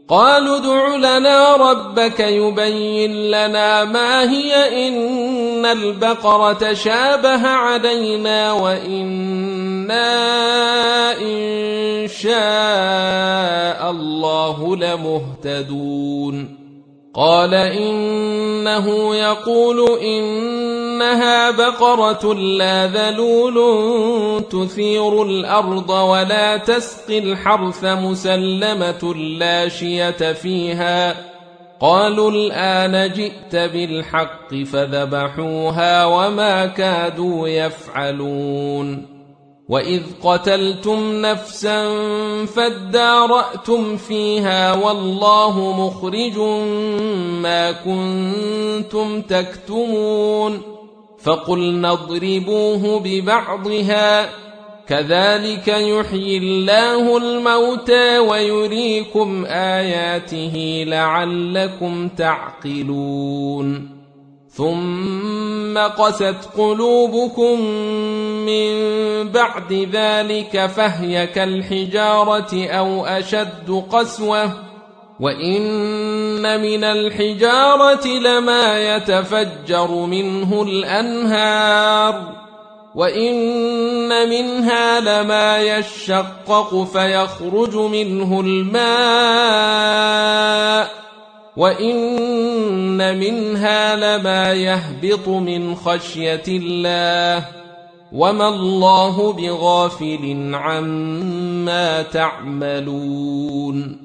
قالوا ادع لنا ربك يبين لنا ما هي إن البقرة شابه علينا وإنا إن شاء الله لمهتدون قال إنه يقول إنها بقرة لا ذلول تثير الأرض ولا تسقي الحرث مسلمة لا شية فيها قالوا الآن جئت بالحق فذبحوها وما كادوا يفعلون وإذ قتلتم نفسا فادارأتم فيها والله مخرج ما كنتم تكتمون فقلنا اضربوه ببعضها كذلك يحيي الله الموتى ويريكم آياته لعلكم تعقلون ثم قست قلوبكم من بعد ذلك فهي كالحجارة أو أشد قسوة وإن من الحجارة لما يتفجر منه الأنهار وإن منها لما يشقق فيخرج منه الماء وإن منها لما يهبط من خشية الله وما الله بغافل عما تعملون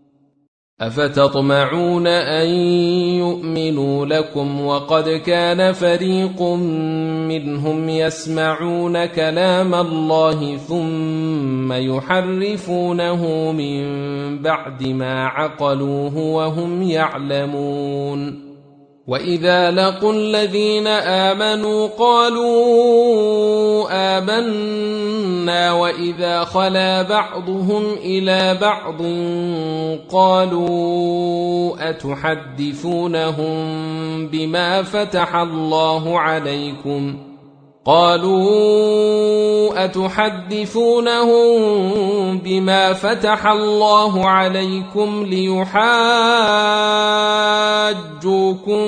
أفتطمعون أن يؤمنوا لكم وقد كان فريق منهم يسمعون كلام الله ثم يحرفونه من بعد ما عقلوه وهم يعلمون وإذا لقوا الذين آمنوا قالوا آمنا وإذا خلا بعضهم إلى بعض قالوا أتحدثونهم بما فتح الله عليكم ليحاجوكم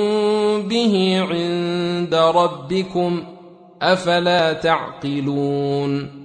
به عند ربكم أفلا تعقلون